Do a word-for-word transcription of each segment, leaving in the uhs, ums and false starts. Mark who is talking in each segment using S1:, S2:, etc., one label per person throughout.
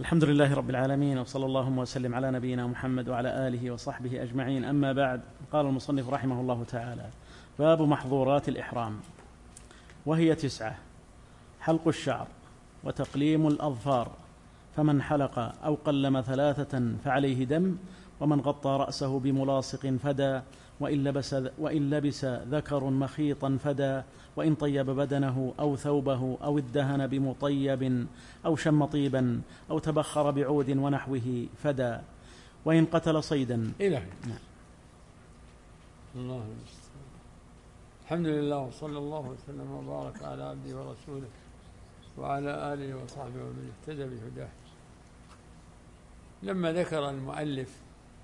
S1: الحمد لله رب العالمين، وصلى اللهم وسلم على نبينا محمد وعلى آله وصحبه أجمعين. أما بعد، قال المصنف رحمه الله تعالى: باب محظورات الإحرام، وهي تسعة: حلق الشعر، وتقليم الأظفار، فمن حلق أو قلم ثلاثة فعليه دم، ومن غطى رأسه بملاصق فدى، وإن لبس, وإن لبس ذكر مخيطا فدى، وإن طيب بدنه أو ثوبه أو ادهن بمطيب أو شم طيبا أو تبخر بعود ونحوه فدى، وإن قتل صيدا.
S2: إلهي. نعم. الله المستعان. الحمد لله، وصلى الله وسلم وبارك على عبده ورسوله وعلى آله وصحبه ومن اهتدى بهداه. لما ذكر المؤلف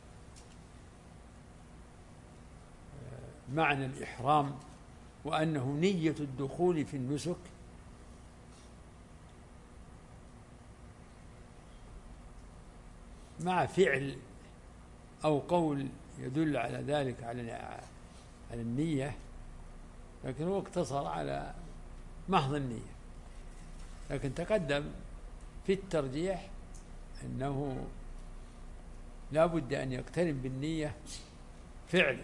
S2: معنى الإحرام وأنه نية الدخول في النسك، مع فعل أو قول يدل على ذلك، على على النية، لكن هو اقتصر على محض النية. لكن تقدم في الترجيح أنه لا بد أن يقترن بالنية فعل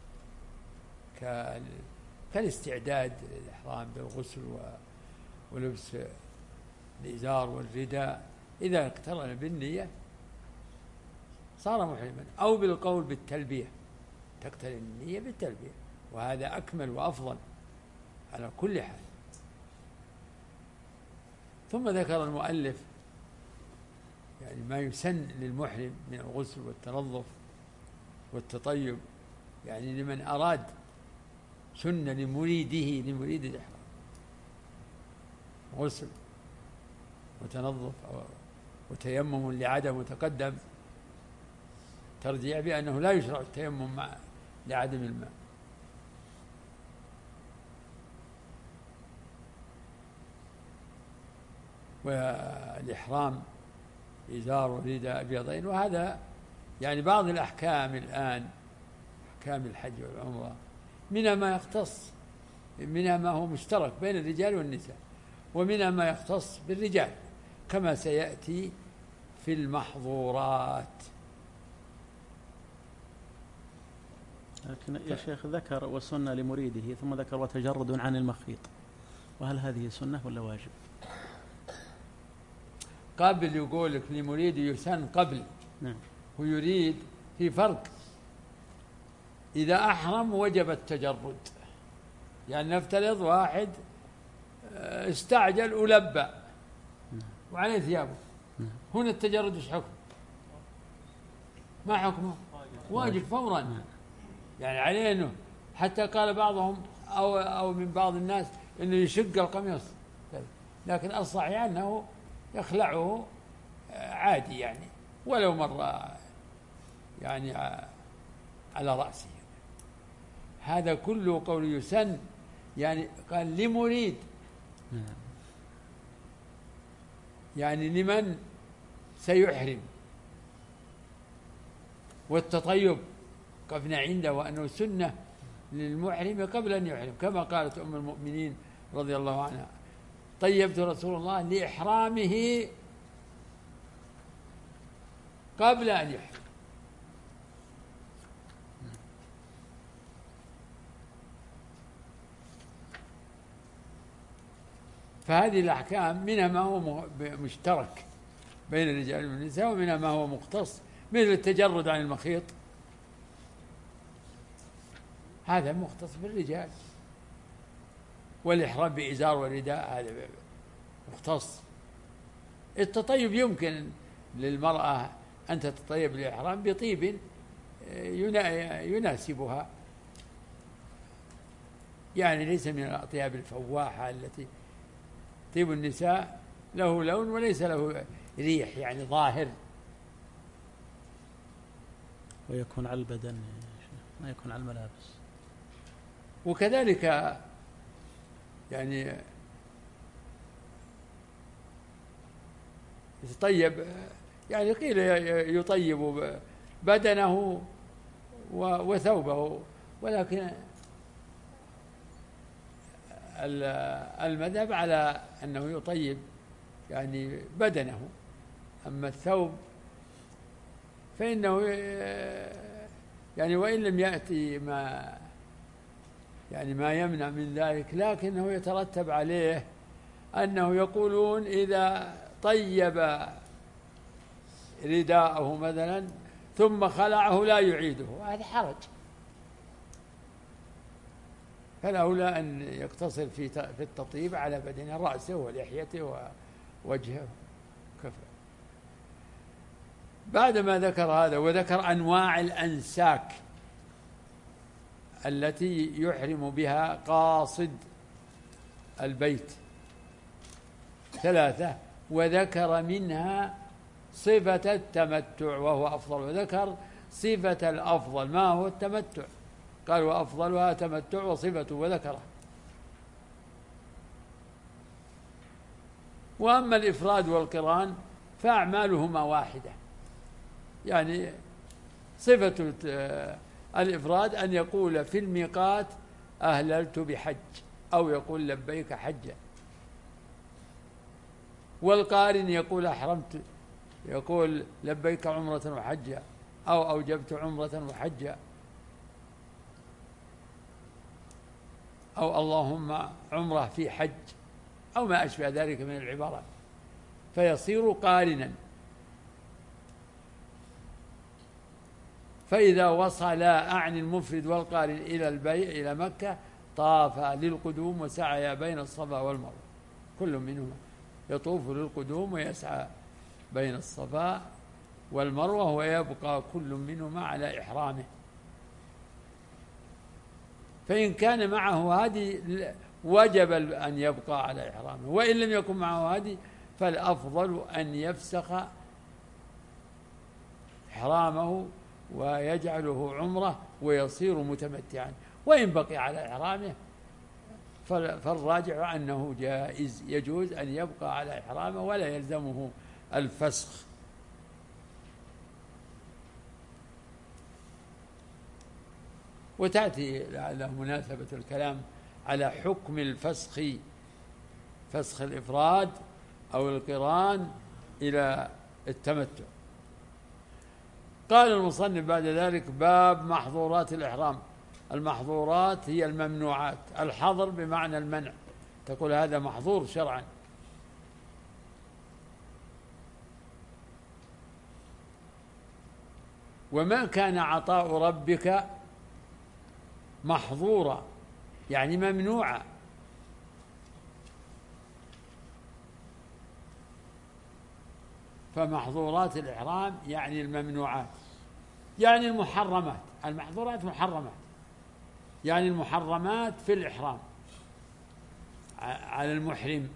S2: كالاستعداد للإحرام بالغسل ولبس الإزار والرداء. إذا اقترن بالنية صار محرما، أو بالقول بالتلبية، تقترن النية بالتلبية، وهذا أكمل وأفضل على كل حال. ثم ذكر المؤلف يعني ما يسن للمحرم من الغسل والتنظف والتطيب، يعني لمن أراد سنة لمريده لمريد الإحرام، غسل وتنظف وتيمم لعدم، وتقدم ترجيع بأنه لا يشرع التيمم مع لعدم الماء. والإحرام إزار ورداء أبيضين، وهذا يعني بعض الأحكام الآن، أحكام الحج والعمرة، منها ما يختص، منها ما هو مشترك بين الرجال والنساء، ومنها ما يختص بالرجال كما سيأتي في المحظورات.
S1: لكن يا شيخ ذكر وسنة لمريده، ثم ذكر وتجرد عن المخيط، وهل هذه سنة ولا واجب؟
S2: قبل يقول لك لمريد يسن قبل.
S1: نعم.
S2: ويريد في فرق، إذا أحرم وجب التجرد، يعني نفترض واحد استعجل ولبى وعليه ثيابه، هنا التجرد ايش حكم؟ ما حكمه؟ واجب فورا، يعني عليه انه، حتى قال بعضهم او او من بعض الناس انه يشق القميص، لكن الصحيح انه يخلعه عادي، يعني ولو مر يعني على رأسه. هذا كله قول يسن، يعني قال لمريد، يعني لمن سيحرم. والتطيب قفنا عنده وأنه سنة للمحرم قبل أن يحرم، كما قالت أم المؤمنين رضي الله عنها: طيبت رسول الله لإحرامه قبل أن يحرم. فهذه الأحكام منها ما هو مشترك بين الرجال والنساء، ومنها ما هو مختص، مثل التجرد عن المخيط، هذا مختص بالرجال، والإحرام بإزار ورداء هذا مختص. التطيب يمكن للمرأة أن تتطيب للإحرام بطيب يناسبها، يعني ليس من الأطياب الفواحة التي طيب النساء له لون وليس له ريح يعني ظاهر،
S1: ويكون على البدن ما يكون على الملابس.
S2: وكذلك يعني يطيب، يعني قيل يطيب بدنه وثوبه، ولكن المذهب على أنه يطيب يعني بدنه أما الثوب فإنه يعني وإن لم يأتي ما يعني ما يمنع من ذلك، لكنه يترتب عليه أنه يقولون إذا طيب رداءه مثلا ثم خلعه لا يعيده، هذا حرج. فالأولى أن يقتصر في في التطيب على بدن رأسه ولحيته ووجهه كفى. بعدما ذكر هذا وذكر أنواع الأنساك التي يحرم بها قاصد البيت ثلاثة، وذكر منها صفة التمتع وهو أفضل، وذكر صفة الأفضل ما هو التمتع، قال وأفضلها تمتع وصفته وذكره. وأما الإفراد والقران فأعمالهما واحدة، يعني صفة الإفراد أن يقول في الميقات أهللت بحج أو يقول لبيك حجا، والقارن يقول أحرمت يقول لبيك عمرة وحجا أو أوجبت عمرة وحجا أو اللهم عمرة في حج أو ما أشبه ذلك من العبارات، فيصير قارنا. فإذا وصل أعني المفرد والقارن إلى البيع إلى مكة طاف للقدوم وسعى بين الصفا والمروة، كل منهما يطوف للقدوم ويسعى بين الصفا والمروة ويبقى كل منهما على إحرامه. فإن كان معه هدي وجب أن يبقى على إحرامه، وإن لم يكن معه هدي فالأفضل أن يفسخ إحرامه ويجعله عمرة ويصير متمتعا، وإن بقي على إحرامه فالراجع أنه جائز، يجوز أن يبقى على إحرامه ولا يلزمه الفسخ. وتأتي لعله مناسبة الكلام على حكم الفسخ، فسخ الإفراد أو القران إلى التمتع. قال المصنف بعد ذلك باب محظورات الإحرام. المحظورات هي الممنوعات، الحظر بمعنى المنع، تقول هذا محظور شرعا. وما كان عطاء ربك محظورا يعني ممنوعا، فمحظورات الإحرام يعني الممنوعات، يعني المحرمات. المحظورات محرمات يعني المحرمات في الإحرام على المحرم.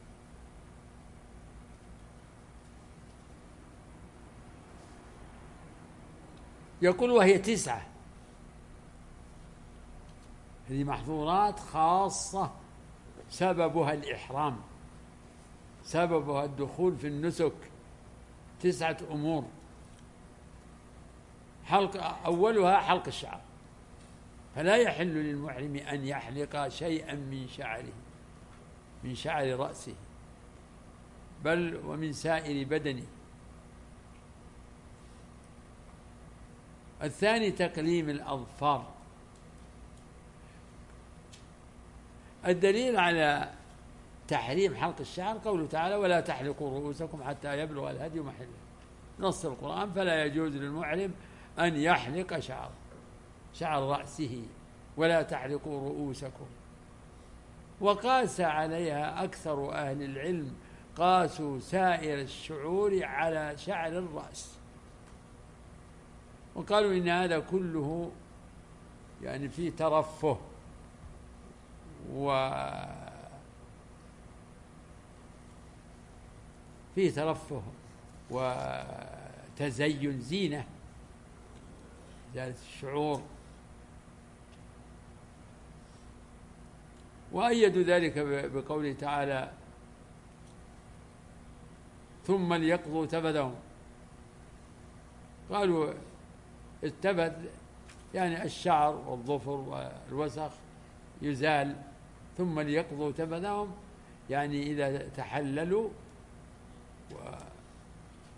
S2: يقول وهي تسعة، هذه محظورات خاصة سببها الإحرام، سببها الدخول في النسك. تسعة أمور، حلق أولها حلق الشعر، فلا يحل للمحرم أن يحلق شيئا من شعره من شعر رأسه بل ومن سائر بدنه. الثاني تقليم الأظفار. الدليل على تحريم حلق الشعر قوله تعالى ولا تحلقوا رؤوسكم حتى يبلغ الهدي محله، نص القرآن فلا يجوز للمحرم أن يحلق شعر شعر رأسه ولا تحلقوا رؤوسكم. وقاس عليها أكثر أهل العلم، قاسوا سائر الشعور على شعر الرأس، وقالوا إن هذا كله يعني في ترفه و في ترفه وتزين زينة ذات الشعور. وأيدوا ذلك بقوله تعالى ثم ليقضوا تفثهم. قالوا التفث يعني الشعر والظفر والوسخ يزال، ثم ليقضوا تفثهم يعني إذا تحللوا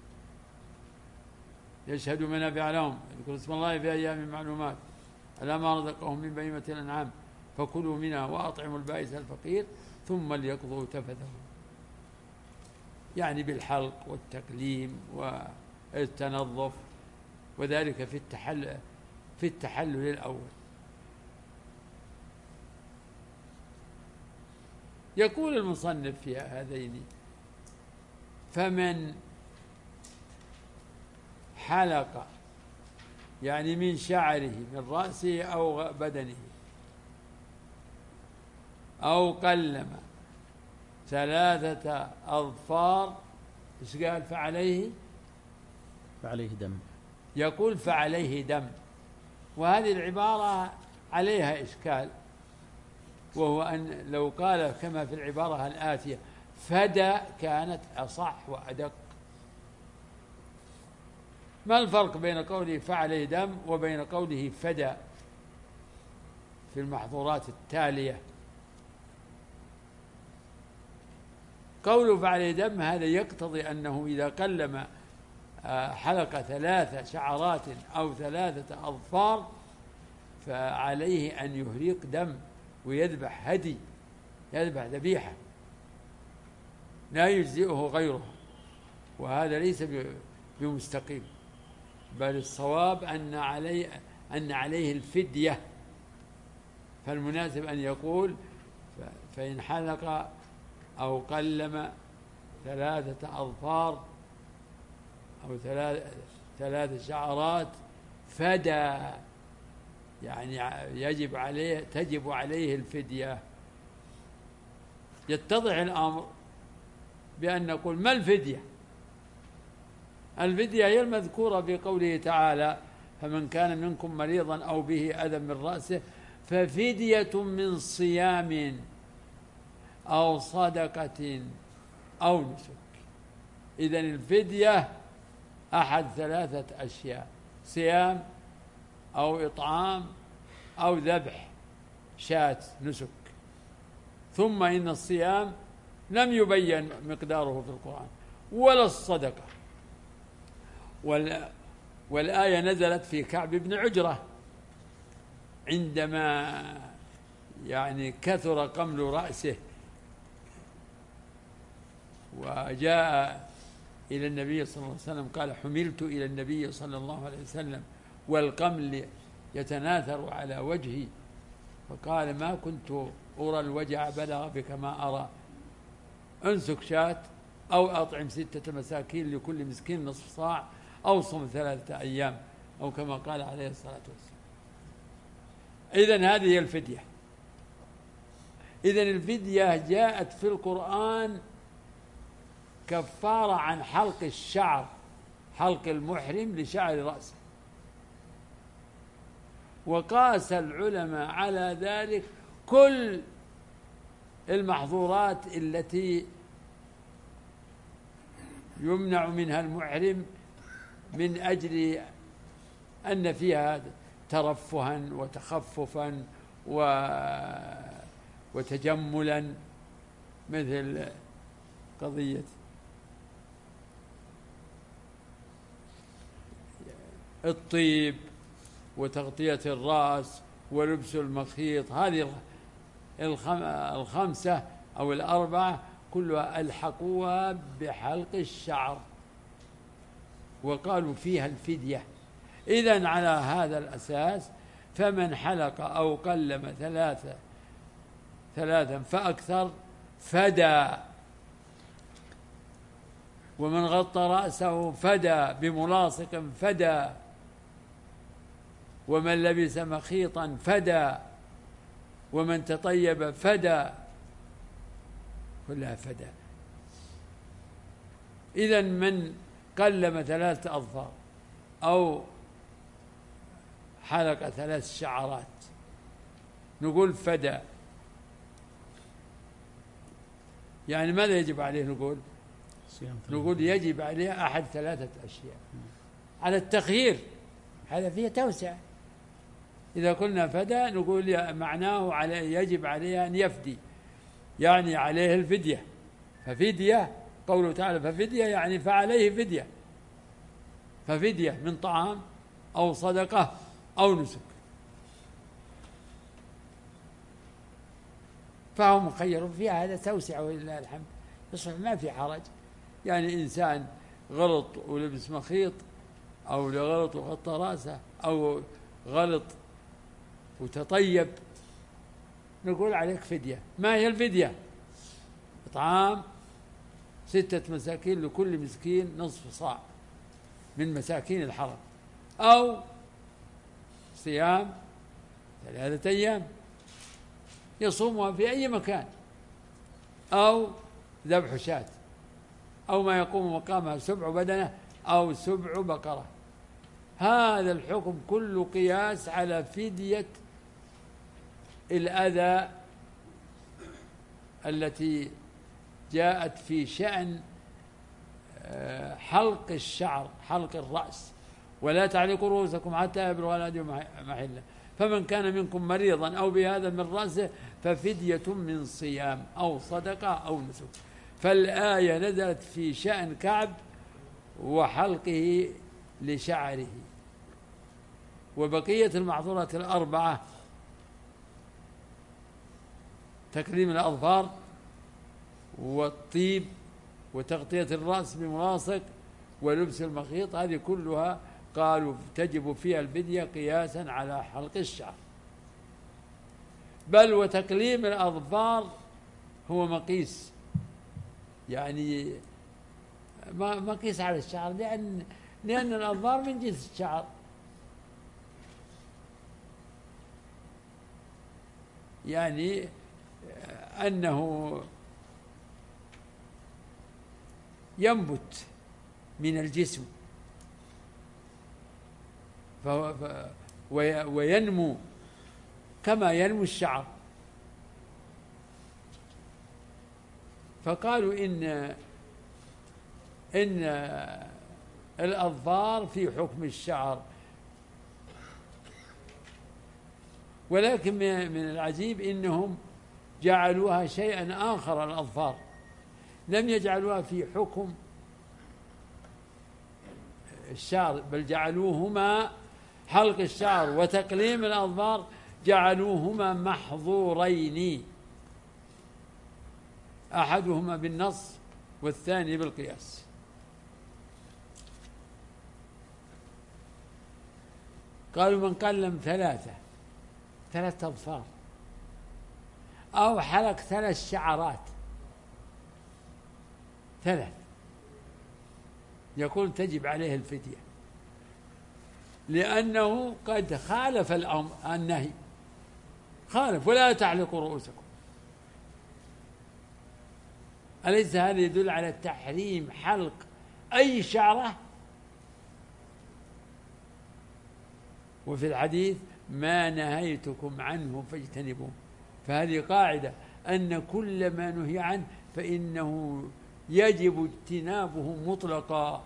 S2: يشهد منافع لهم، يذكر اسم الله في أيام معلومات على ما رزقهم من بهيمة الأنعام فكلوا منها وأطعموا البائس الفقير ثم ليقضوا تفثهم، يعني بالحلق والتقليم والتنظف، وذلك في التحل في التحلل الأول. يقول المصنف في هذين: فمن حلق يعني من شعره من رأسه أو بدنه أو قلم ثلاثة أظفار، إيش قال؟ فعليه
S1: فعليه دم.
S2: يقول فعليه دم، وهذه العبارة عليها إشكال، وهو أن لو قال كما في العبارة الآتية فدى كانت أصح وأدق. ما الفرق بين قوله فعليه دم وبين قوله فدى في المحظورات التالية؟ قوله فعليه دم هذا يقتضي أنه إذا قلم حلق ثلاث شعرات أو ثلاثة أظفار فعليه أن يهريق دم ويذبح هدي، يذبح ذبيحة لا يجزئه غيره، وهذا ليس بمستقيم، بل الصواب أن عليه أن عليه الفدية. فالمناسب أن يقول فإن حلق أو قلم ثلاثة أظفار أو ثلاث شعرات فدى، يعني يجب عليه تجب عليه الفدية. يتضح الأمر بأن نقول ما الفدية؟ الفدية هي المذكورة في قوله تعالى: فمن كان منكم مريضا أو به أذى من رأسه ففدية من صيام أو صدقة أو نسك. إذن الفدية أحد ثلاثة أشياء: صيام أو إطعام أو ذبح شاة نسك. ثم إن الصيام لم يبين مقداره في القرآن ولا الصدقة، والآية نزلت في كعب بن عجرة عندما يعني كثر قمل رأسه وجاء إلى النبي صلى الله عليه وسلم قال: حملت إلى النبي صلى الله عليه وسلم والقمل يتناثر على وجهي، فقال: ما كنت أرى الوجع بلغ بك ما أرى، أنسك شاة أو أطعم ستة مساكين لكل مسكين نصف صاع أو صم ثلاثة أيام، أو كما قال عليه الصلاة والسلام. إذن هذه هي الفدية. إذن الفدية جاءت في القرآن كفارة عن حلق الشعر، حلق المحرم لشعر رأسه، وقاس العلماء على ذلك كل المحظورات التي يمنع منها المحرم من أجل أن فيها ترفها وتخففا وتجملا، مثل قضية الطيب وتغطية الرأس ولبس المخيط. هذه الخمسة أو الأربعة كلها ألحقوها بحلق الشعر وقالوا فيها الفدية. إذن على هذا الأساس فمن حلق أو قلم ثلاثة ثلاثا فأكثر فدى، ومن غطى رأسه فدى بملاصق فدى، ومن لبس مخيطا فدى، ومن تطيب فدى، كلها فدى. إذن من قلم ثلاثة أظفار أو حلق ثلاث شعرات نقول فدى. يعني ماذا يجب عليه؟ نقول نقول يجب عليه أحد ثلاثة أشياء على التخيير، هذا فيه توسع. إذا قلنا فدى نقول معناه عليه يجب عليه أن يفدي، يعني عليه الفدية. ففدية قوله تعالى ففدية يعني فعليه فدية، ففدية من طعام أو صدقة أو نسك، فهو مخير فيها. هذا توسع ولله الحمد، يصبح ما في حرج. يعني إنسان غلط ولبس مخيط، أو غلط وغطى رأسه، أو غلط وتطيب، نقول عليك فدية. ما هي الفدية؟ إطعام ستة مساكين، لكل مسكين نصف صاع من مساكين الحرم، أو صيام ثلاثة أيام يصومها في أي مكان، أو ذبح شاة، أو ما يقوم مقامها سبع بدنة أو سبع بقرة. هذا الحكم كله قياس على فدية الأذى التي جاءت في شأن حلق الشعر، حلق الرأس. ولا تعلقوا رؤوسكم حتى يبلغ الهدي محله، فمن كان منكم مريضا أو بهذا من رأسه ففدية من صيام أو صدقة أو نسك. فالآية نزلت في شأن كعب وحلقه لشعره. وبقية المعذورات الأربعة: تكريم الأظفار، والطيب، وتغطية الرأس بملاصق، ولبس المخيط، هذه كلها قالوا تجب فيها الفدية قياسا على حلق الشعر. بل وتكليم الأظفار هو مقيس، يعني مقيس على الشعر، لأن لأن الأظفار من جنس الشعر. يعني أنه ينبت من الجسم فهو وينمو كما ينمو الشعر. فقالوا إن إن الأظفار في حكم الشعر. ولكن من العجيب إنهم جعلوها شيئا آخر، الأظفار لم يجعلوها في حكم الشعر، بل جعلوهما حلق الشعر وتقليم الأظفار جعلوهما محظورين، أحدهما بالنص والثاني بالقياس. قالوا من قلم ثلاثة ثلاثة أظفار أو حلق ثلاث شعرات ثلاث، يقول تجب عليه الفدية، لأنه قد خالف الأمر النهي، خالف ولا تعلقوا رؤوسكم. أليس هذا يدل على تحريم حلق أي شعرة؟ وفي الحديث ما نهيتكم عنه فاجتنبوه. فهذه قاعدة أن كل ما نهي عنه فإنه يجب اجتنابه مطلقا،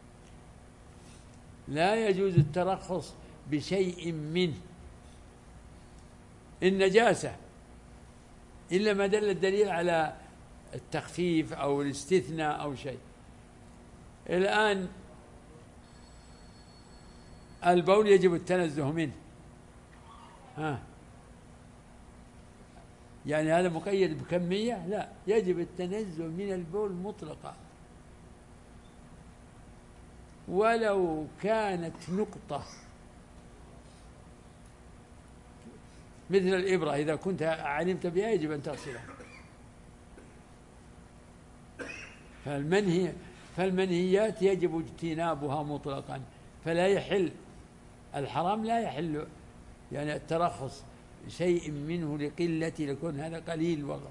S2: لا يجوز الترخص بشيء منه. النجاسة إلا ما دل الدليل على التخفيف أو الاستثناء أو شيء. الآن البول يجب التنزه منه، ها يعني هذا مقيد بكمية؟ لا، يجب التنزه من البول مطلقا، ولو كانت نقطة مثل الإبرة إذا كنت علمت بها يجب أن تغسلها. فالمنهي فالمنهيات يجب اجتنابها مطلقا، فلا يحل الحرام، لا يحل يعني الترخص شيء منه لقلة، لكون هذا قليل والله.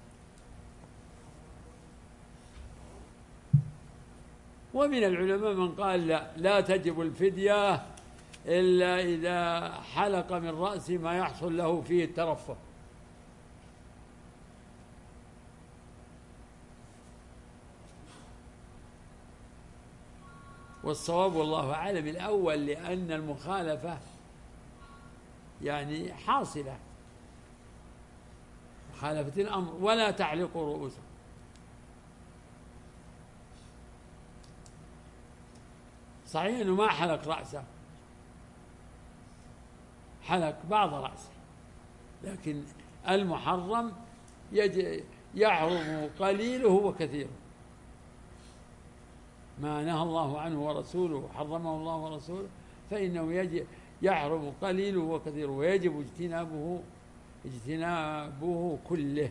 S2: ومن العلماء من قال لا, لا تجب الفدية إلا إذا حلق من رأسه ما يحصل له فيه الترفه. والصواب والله أعلم الأول، لأن المخالفة يعني حاصلة، مخالفة الأمر. ولا تعلقوا رؤوسكم. صحيح أنه ما حلق رأسه، حلق بعض رأسه، لكن المحرم يحرم قليله وكثيره، ما نهى الله عنه ورسوله حرمه الله ورسوله فإنه يجب يحرم قليله وكثيره، ويجب اجتنابه اجتنابه كله.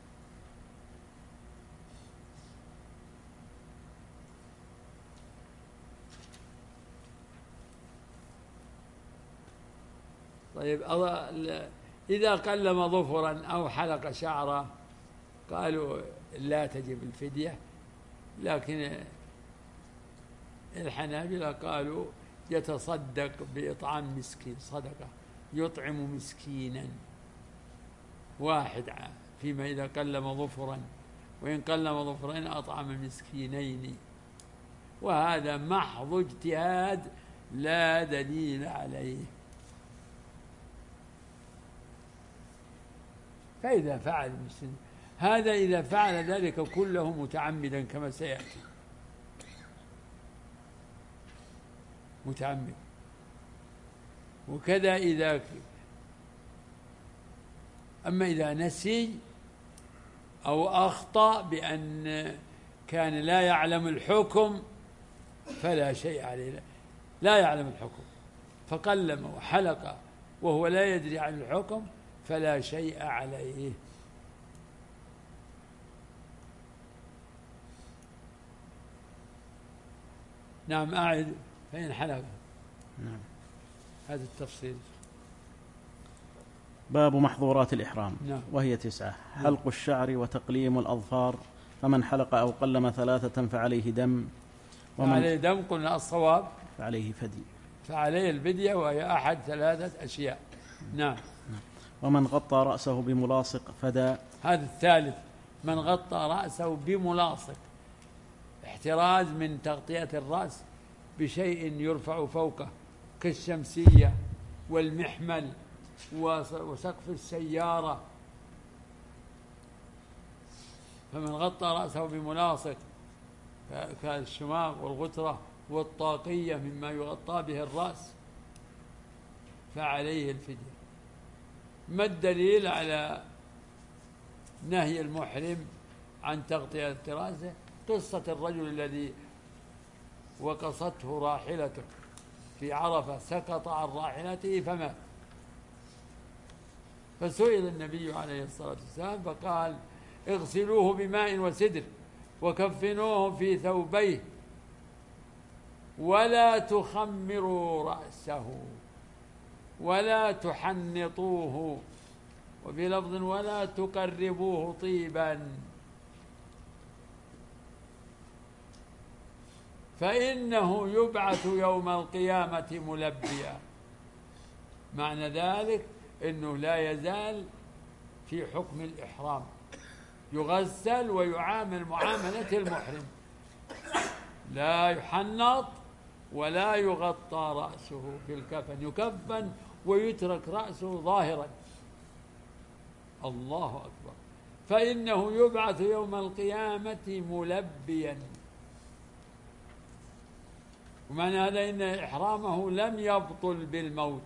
S2: طيب إذا قلم ظفرا أو حلق شعره قالوا لا تجب الفدية، لكن الحنابلة قالوا يتصدق بإطعام مسكين، صدقة يطعم مسكينا واحد فيما إذا قلم ظفرا، وإن قلم ظفرين أطعم مسكينين، وهذا محض اجتهاد لا دليل عليه. فإذا فعل المسلم هذا، إذا فعل ذلك كله متعمدا كما سيأتي، متعمد. وكذا إذا أما إذا نسي أو أخطأ بأن كان لا يعلم الحكم فلا شيء عليه، لا يعلم الحكم فقلم وحلق وهو لا يدري عن الحكم فلا شيء عليه. نعم أعد فإن حلق.
S1: نعم.
S2: هذا التفصيل.
S1: باب محظورات الإحرام.
S2: نعم.
S1: وهي تسعة: حلق الشعر وتقليم الأظفار، فمن حلق أو قلم ثلاثة فعليه دم،
S2: ومن فعليه دم قلنا الصواب
S1: فعليه فدي،
S2: فعليه الفدية وهي أحد ثلاثة أشياء. نعم.
S1: ومن غطى رأسه بملاصق فدى.
S2: هذا الثالث، من غطى رأسه بملاصق، احتراز من تغطية الرأس بشيء يرفع فوقه كالشمسية والمحمل وسقف السيارة، فمن غطى رأسه بملاصق كالشماغ والغترة والطاقية مما يغطى به الرأس فعليه الفدية. ما الدليل على نهي المحرم عن تغطية رأسه؟ قصة الرجل الذي وقصته راحلته في عرفة، سقط عن راحلته فمات، فسئل النبي عليه الصلاة والسلام فقال: اغسلوه بماء وسدر وكفنوه في ثوبيه ولا تخمروا رأسه ولا تحنطوه، وفي لفظ ولا تقربوه طيبا، فإنه يبعث يوم القيامة ملبيا. معنى ذلك أنه لا يزال في حكم الإحرام، يغسل ويعامل معاملة المحرم، لا يحنط ولا يغطى رأسه بالكفن، يكفن ويترك رأسه ظاهرا. الله أكبر. فإنه يبعث يوم القيامة ملبيا. ومعنى هذا إن إحرامه لم يبطل بالموت.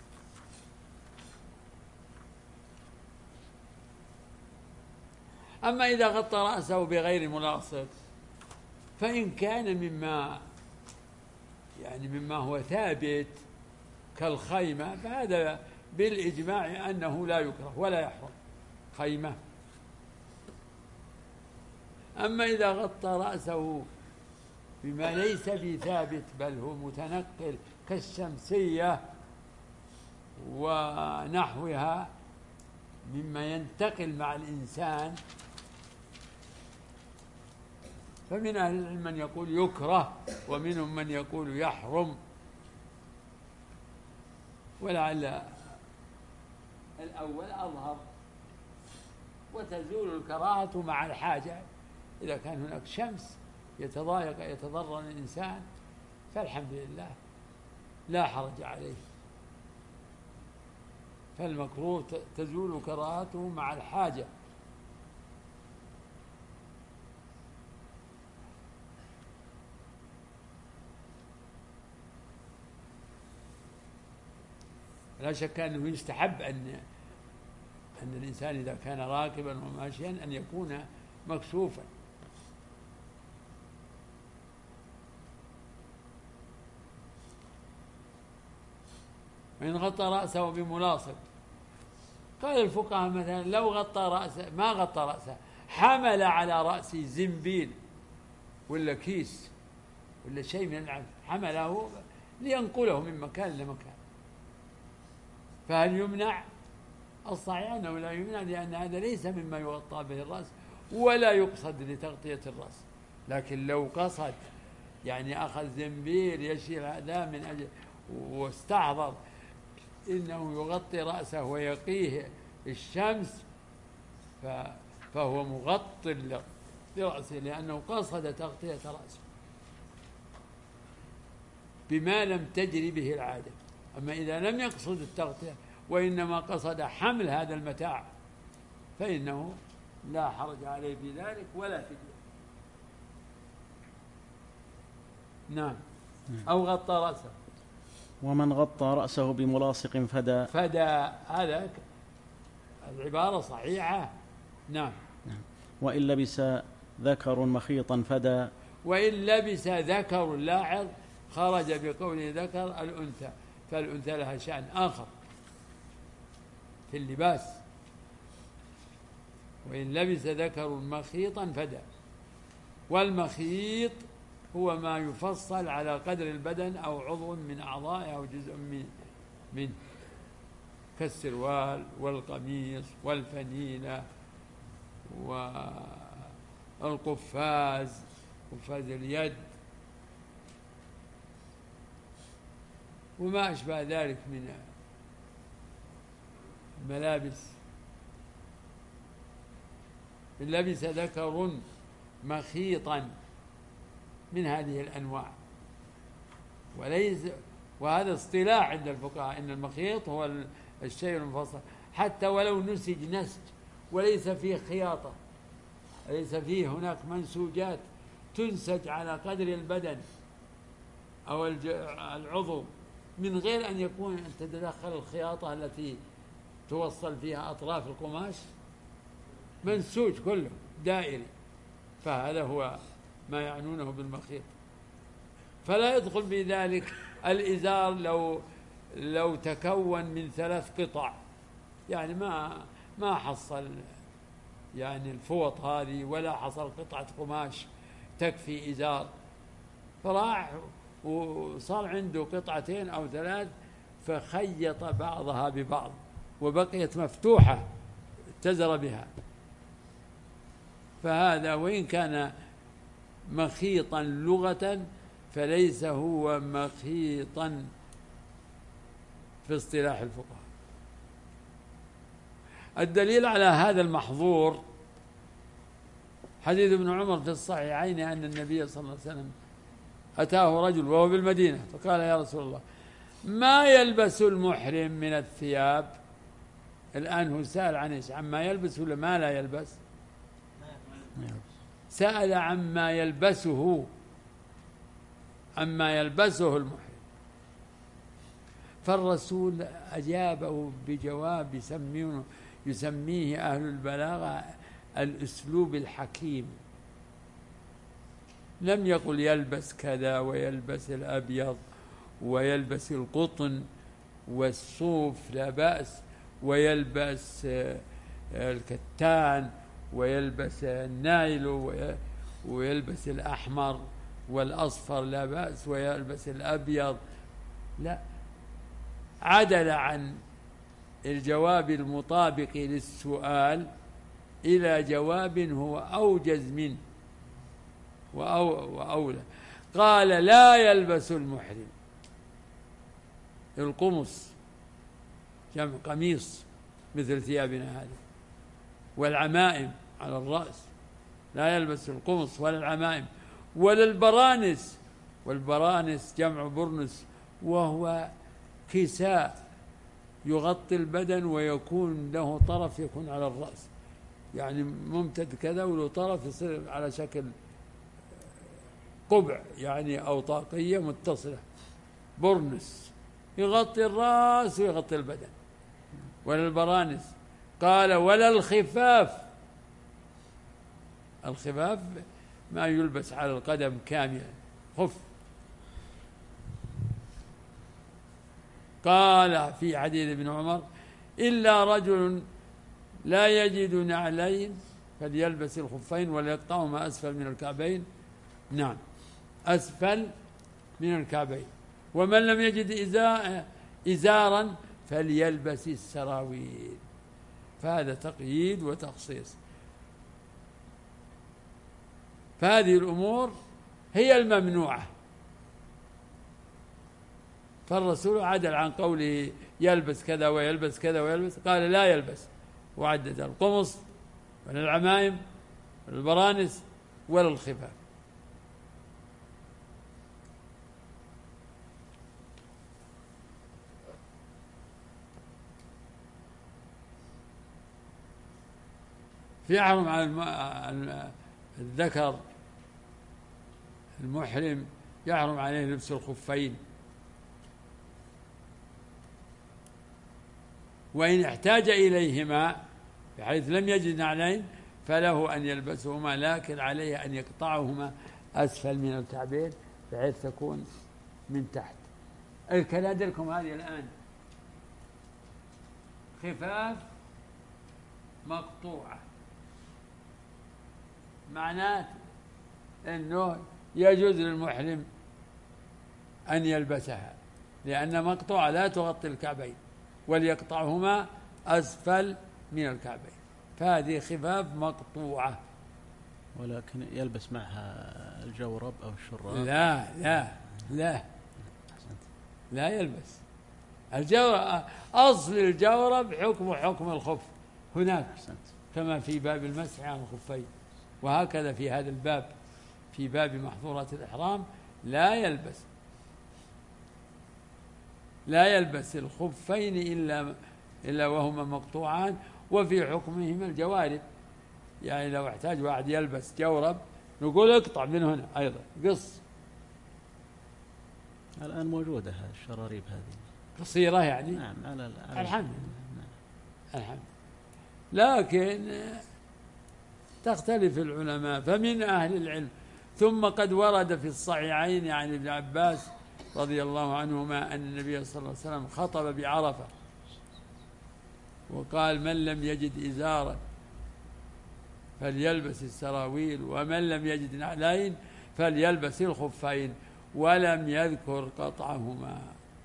S2: أما إذا غطى رأسه بغير ملاصق فإن كان مما يعني مما هو ثابت كالخيمة فهذا بالإجماع أنه لا يكره ولا يحرم خيمة. أما إذا غطى رأسه بما ليس بثابت بل هو متنقل كالشمسية ونحوها مما ينتقل مع الإنسان، فمن أهل العلم من يقول يكره ومنهم من يقول يحرم، ولعل الأول أظهر. وتزول الكراهة مع الحاجة، إذا كان هناك شمس يتضايق يتضرر الإنسان فالحمد لله لا حرج عليه، فالمكروه تزول كراهته مع الحاجة. لا شك أنه يستحب أن أن الإنسان إذا كان راكبا وماشيا أن يكون مكشوفا. وإن غطى رأسه بملاصق، قال الفقهاء مثلا لو غطى رأسه ما غطى رأسه، حمل على رأسه زنبيل ولا كيس ولا شيء من العنف، حمله لينقله من مكان لمكان، فهل يمنع؟ الصحيح أنه لا يمنع، لأن هذا ليس مما يغطى به الرأس ولا يقصد لتغطية الرأس. لكن لو قصد يعني أخذ زنبيل يشيل هذا من أجل واستحضر إنه يغطي رأسه ويقيه الشمس فهو مغطي لرأسه، لأنه قصد تغطية رأسه بما لم تجري به العادة. أما إذا لم يقصد التغطية وإنما قصد حمل هذا المتاع فإنه لا حرج عليه في ذلك ولا فدية. نعم. أو غطى رأسه.
S1: ومن غطى رأسه بملاصق فدى.
S2: فدى هذا العبارة صحيحة. نعم.
S1: نعم. وإن لبس ذكر مخيطا فدى.
S2: وإن لبس ذكر لاحظ خرج بقول ذكر الأنثى، فالأنثى لها شأن آخر في اللباس. وإن لبس ذكر مخيطا فدى. والمخيط هو ما يفصل على قدر البدن أو عضو من أعضائه أو جزء من من كالسروال والقميص والفنيلة والقفاز، قفاز اليد وما أشبه ذلك من الملابس. إن لبس ذكر مخيطا من هذه الأنواع، وليس وهذا اصطلاح عند الفقهاء إن المخيط هو الشيء المفصل، حتى ولو نسج نسج وليس فيه خياطة، ليس فيه هناك منسوجات تنسج على قدر البدن أو العضو من غير أن يكون أن تتدخل الخياطة التي توصل فيها أطراف القماش، منسوج كله دائري، فهذا هو ما يعنونه بالمخيط. فلا يدخل في ذلك الإزار لو لو تكون من ثلاث قطع، يعني ما ما حصل يعني الفوط هذه ولا حصل قطعة قماش تكفي إزار، فراح وصار عنده قطعتين أو ثلاث فخيط بعضها ببعض وبقيت مفتوحة اتزر بها، فهذا وإن كان مخيطا لغة فليس هو مخيطا في اصطلاح الفقهاء. الدليل على هذا المحظور حديث ابن عمر في الصحيحين أن النبي صلى الله عليه وسلم أتاه رجل وهو بالمدينة فقال يا رسول الله ما يلبس المحرم من الثياب؟ الآن هو سأل عن إيش؟ عما يلبس ولا ما لا يلبس؟ سأل عما يلبسه، عما يلبسه المحرم، فالرسول أجابه بجواب يسميه, يسميه أهل البلاغة الأسلوب الحكيم. لم يقل يلبس كذا ويلبس الأبيض ويلبس القطن والصوف لا بأس، ويلبس الكتان ويلبس النايل ويلبس الأحمر والأصفر لا بأس، ويلبس الأبيض، لا، عدل عن الجواب المطابق للسؤال إلى جواب هو أوجز منه وأولى. قال لا يلبس المحرم القمص جمع قميص مثل ثيابنا هذه، والعمائم على الرأس، لا يلبس القمص ولا العمائم ولا البرانس، والبرانس جمع برنس وهو كساء يغطي البدن ويكون له طرف يكون على الرأس، يعني ممتد كذا وله طرف يصير على شكل قبع يعني أو طاقية متصلة، برنس يغطي الرأس ويغطي البدن. ولا البرانس. قال ولا الخفاف. الخفاف ما يلبس على القدم كاملا، خف. قال في حديث ابن عمر إلا رجل لا يجد نعلين فليلبس الخفين وليقطعهما أسفل من الكعبين. نعم، أسفل من الكعبين. ومن لم يجد إزارا فليلبس السراويل. فهذا تقييد وتخصيص. فهذه الأمور هي الممنوعة. فالرسول عدل عن قوله يلبس كذا ويلبس كذا ويلبس، قال لا يلبس، وعدد القمص ولا العمائم ولا البرانس ولا الخفاف. يحرم على الذكر المحرم يحرم عليه لبس الخفين، وإن احتاج إليهما بحيث لم يجد نعلين فله أن يلبسهما، لكن عليه أن يقطعهما أسفل من الكعبين بحيث تكون من تحت. الكنادركم هذه الآن خفاف مقطوعة، معناته أنه يجوز للمحرم أن يلبسها لأن مقطوعة لا تغطي الكعبين، وليقطعهما أسفل من الكعبين. فهذه خفاف مقطوعة.
S1: ولكن يلبس معها الجورب أو الشراب؟
S2: لا لا لا لا يلبس الجورب. أصل الجورب حكم حكم الخف هناك كما في باب المسح عن الخفين، وهكذا في هذا الباب في باب محظورات الإحرام لا يلبس لا يلبس الخفين إلا إلا وهما مقطوعان، وفي حكمهما الجوارب. يعني لو احتاج واحد يلبس جورب نقول اقطع من هنا أيضا، قص.
S1: الآن موجودة الشراريب هذه
S2: قصيرة يعني.
S1: نعم على
S2: الحمد لله. الحمد لكن تختلف العلماء. فمن أهل العلم ثم قد ورد في الصحيحين عن ابن عباس رضي الله عنهما أن النبي صلى الله عليه وسلم خطب بعرفة وقال من لم يجد إزارا فليلبس السراويل ومن لم يجد نعلين فليلبس الخفين، ولم يذكر قطعهما.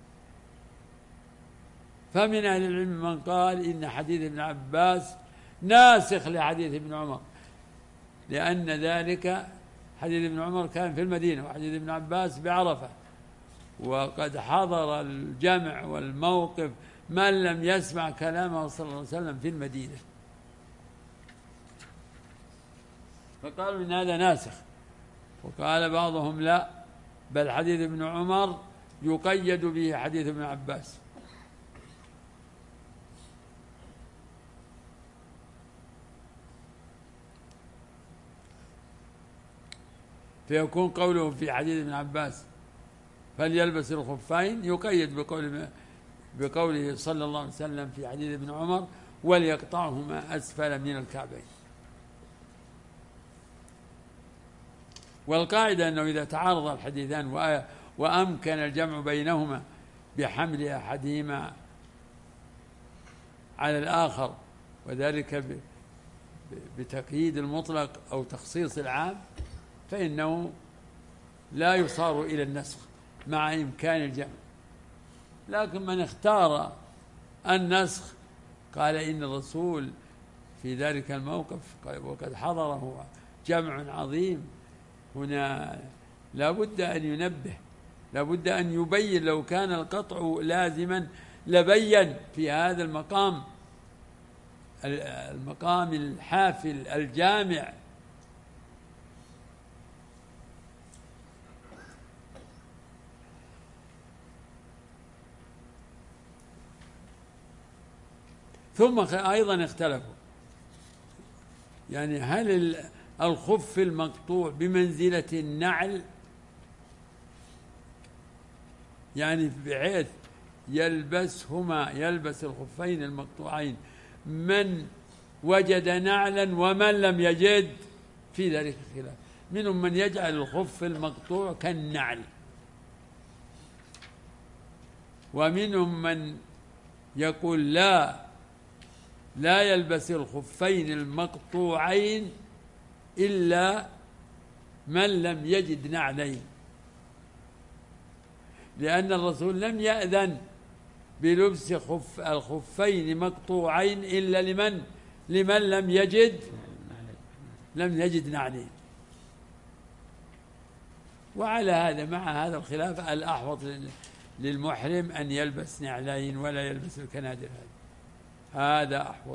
S2: فمن أهل العلم من قال إن حديث ابن عباس ناسخ لحديث ابن عمر، لأن ذلك حديث ابن عمر كان في المدينة وحديث ابن عباس بعرفة، وقد حضر الجمع والموقف من لم يسمع كلامه صلى الله عليه وسلم في المدينة، فقالوا إن هذا ناسخ. وقال بعضهم لا، بل حديث ابن عمر يقيد به حديث ابن عباس. فيكون قوله في حديث ابن عباس فليلبس الخفين يقيد بقول بقوله صلى الله عليه وسلم في حديث ابن عمر وليقطعهما أسفل من الكعبين. والقاعدة أنه إذا تعارض الحديثان وأمكن الجمع بينهما بحمل أحدهما على الآخر، وذلك بتقييد المطلق أو تخصيص العام، فإنه لا يصار إلى النسخ مع إمكان الجمع. لكن من اختار النسخ قال إن الرسول في ذلك الموقف وقد حضره جمع عظيم، هنا لا بد أن ينبه، لا بد أن يبين. لو كان القطع لازما لبين في هذا المقام المقام الحافل الجامع. ثم أيضا اختلفوا، يعني هل الخف المقطوع بمنزلة النعل، يعني بحيث يلبسهما يلبس الخفين المقطوعين من وجد نعلا ومن لم يجد، في ذلك خلاف. منهم من يجعل الخف المقطوع كالنعل، ومنهم من يقول لا لا يلبس الخفين المقطوعين إلا من لم يجد نعلين، لأن الرسول لم يأذن بلبس خف الخفين مقطوعين إلا لمن لمن لم يجد لم يجد نعلين. وعلى هذا مع هذا الخلاف الأحوط للمحرم أن يلبس نعلين ولا يلبس الكنادر، هذا أحوط.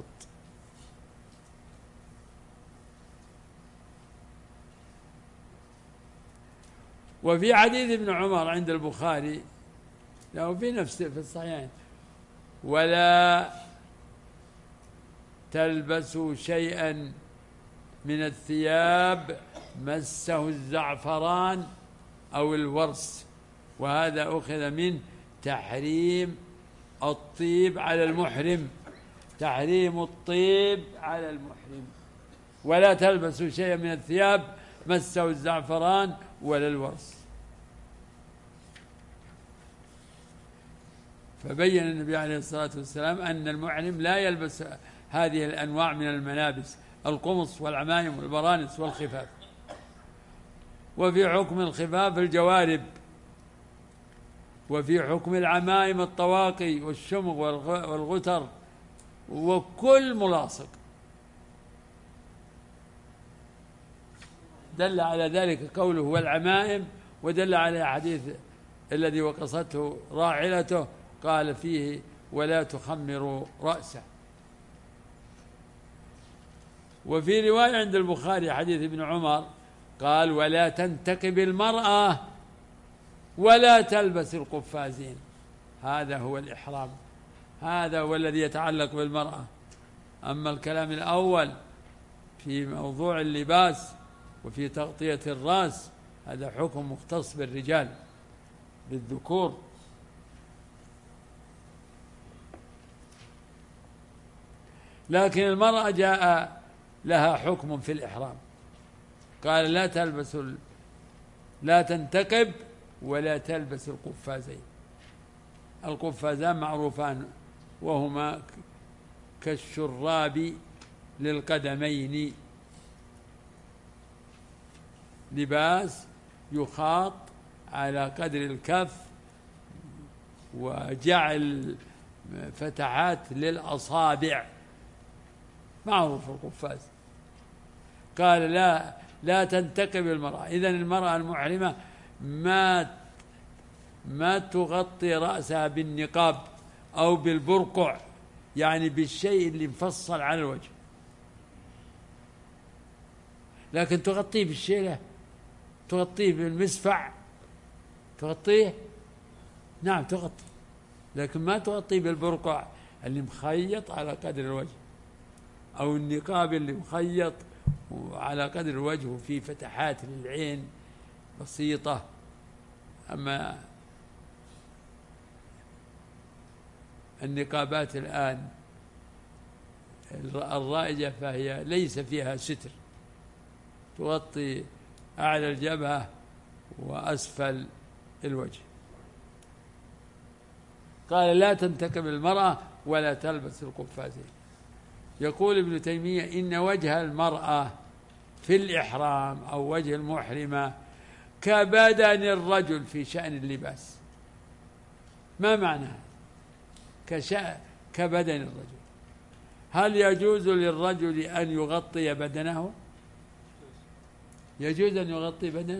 S2: وفي حديث ابن عمر عند البخاري له في نفس في الصحيحين: ولا تلبسوا شيئا من الثياب مسه الزعفران أو الورس. وهذا أخذ من تحريم الطيب على المحرم، تحريم الطيب على المحرم. ولا تلبسوا شيئا من الثياب مسه الزعفران ولا الورس. فبين النبي عليه الصلاة والسلام أن المحرم لا يلبس هذه الأنواع من الملابس: القمص والعمائم والبرانس والخفاف. وفي حكم الخفاف الجوارب، وفي حكم العمائم الطواقي والشمغ والغتر وكل ملاصق. دل على ذلك قوله والعمائم، ودل على حديث الذي وقصته راحلته قال فيه: ولا تخمروا رأسه. وفي رواية عند البخاري حديث ابن عمر قال: ولا تنتقب المرأة ولا تلبس القفازين. هذا هو الإحرام، هذا هو الذي يتعلق بالمرأة. أما الكلام الأول في موضوع اللباس وفي تغطية الرأس هذا حكم مختص بالرجال بالذكور. لكن المرأة جاء لها حكم في الإحرام، قال: لا تلبس لا تنتقب ولا تلبس القفازين. القفازان معروفان، وهما كالشراب للقدمين، لباس يخاط على قدر الكف وجعل فتحات للأصابع، معروف القفاز. قال: لا لا تنتقب المرأة. إذن المرأة المحرمة ما ما تغطي رأسها بالنقاب أو بالبرقع، يعني بالشيء اللي مفصل على الوجه، لكن تغطيه بالشيء له، تغطيه بالمسفع، تغطيه نعم تغطي، لكن ما تغطيه بالبرقع اللي مخيط على قدر الوجه، أو النقاب اللي مخيط على قدر الوجه وفيه فتحات للعين بسيطة. أما النقابات الآن الرائجة فهي ليس فيها ستر، تغطي أعلى الجبهة وأسفل الوجه. قال: لا تنتقب المرأة ولا تلبس القفازين. يقول ابن تيمية: إن وجه المرأة في الإحرام أو وجه المحرمة كبدن الرجل في شأن اللباس. ما معنى كشأن كبدن الرجل؟ هل يجوز للرجل أن يغطي بدنه؟ يجوز أن يغطي بدنه؟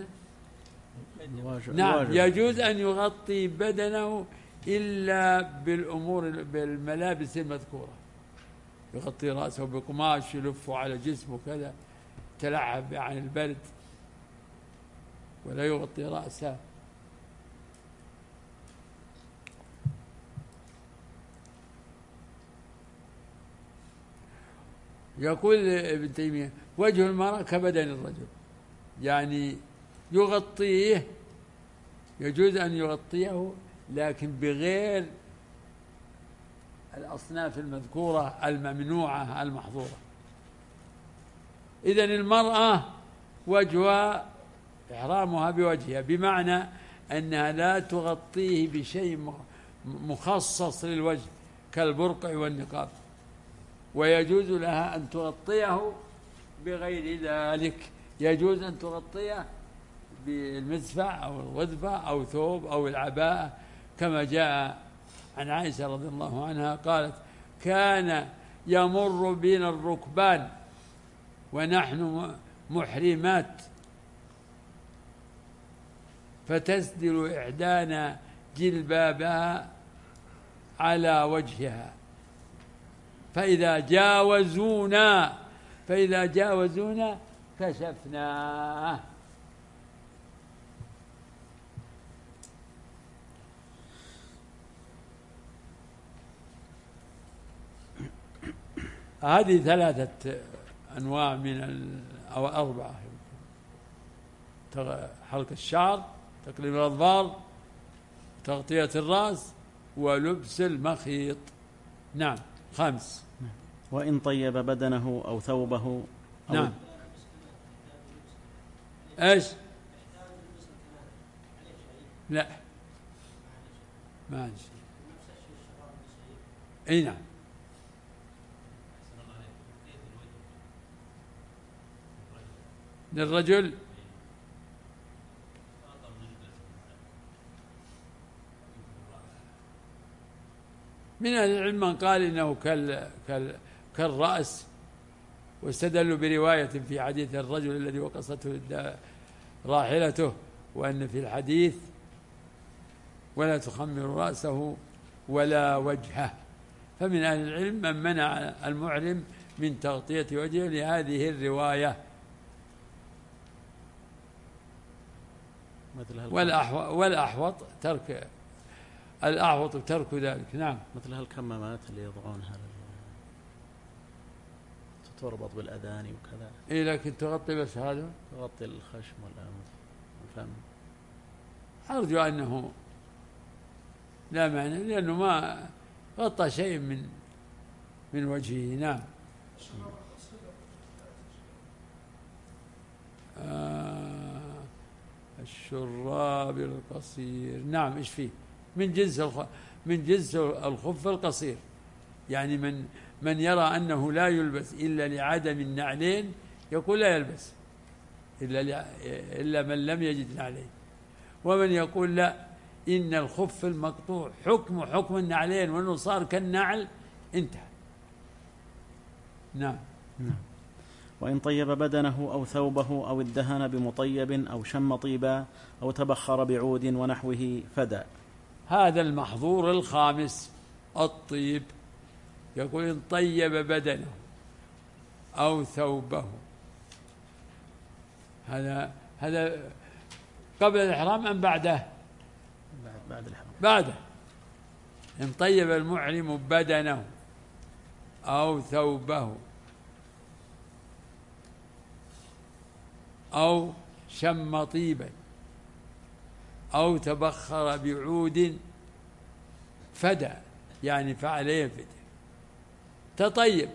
S2: نعم يجوز أن يغطي بدنه إلا بالأمور بالملابس المذكورة، يغطي رأسه بقماش يلفه على جسمه كذا تلعب عن البرد، ولا يغطي رأسه. يقول ابن تيمية: وجه المرأة كبدن الرجل، يعني يغطيه، يجوز أن يغطيه لكن بغير الأصناف المذكورة الممنوعة المحظورة. إذن المرأة وجهها إحرامها بوجهها، بمعنى أنها لا تغطيه بشيء مخصص للوجه كالبرقع والنقاب، ويجوز لها أن تغطيه بغير ذلك. يجوز أن تغطيه بالمدفع أو الغذبة أو ثوب أو العباءة، كما جاء عن عائشة رضي الله عنها قالت: كان يمر بنا الركبان ونحن محرمات فتسدل إحدانا جلبابها على وجهها، فإذا جاوزونا فإذا جاوزونا كشفناه. هذه ثلاثة أنواع من ال... أو أربعة: حلق الشعر، تقليم الأظفار، تغطية الرأس، ولبس المخيط. نعم. خمس.
S1: وإن طيب بدنه أو ثوبه أو
S2: نعم. إيش؟ لا، ما عندي شيء. أي نعم. للرجل من أهل العلم من قال إنه كال كال كالرأس، واستدلوا برواية في حديث الرجل الذي وقصته راحلته، وأن في الحديث: ولا تخمر رأسه ولا وجهه. فمن أهل العلم من منع المحرم من تغطية وجهه لهذه الرواية. والأحوط, والأحوط ترك الأحوط ترك ذلك. نعم.
S1: مثل هالكمامات اللي يضعونها تربط بالأذان وكذا.
S2: إيه، لكن تغطي بس هذا،
S1: تغطي الخشم والفم.
S2: أرجو أنه لا معنى، لأنه ما غطى شيء من من وجهه. نعم. آه الشراب القصير. نعم. إيش فيه؟ من جنس الخ... من جنس الخف القصير، يعني من من يرى أنه لا يلبس إلا لعدم النعلين يقول لا يلبس إلا ل... إلا من لم يجد نعلين، ومن يقول لا، إن الخف المقطوع حكم حكم النعلين، وأنه صار كالنعل انتهى. نعم.
S1: نعم. وإن طيب بدنه أو ثوبه أو ادهن بمطيب أو شم طيبا أو تبخر بعود ونحوه فدى.
S2: هذا المحظور الخامس، الطيب. يقول: إن طيب بدنه أو ثوبه. هذا هذا قبل الإحرام أم بعده؟
S1: بعد بعد الإحرام.
S2: بعده. إن طيب المحرم بدنه أو ثوبه أو شم طيبا أو تبخر بعود فدى، يعني فعليه فدى. تطيب،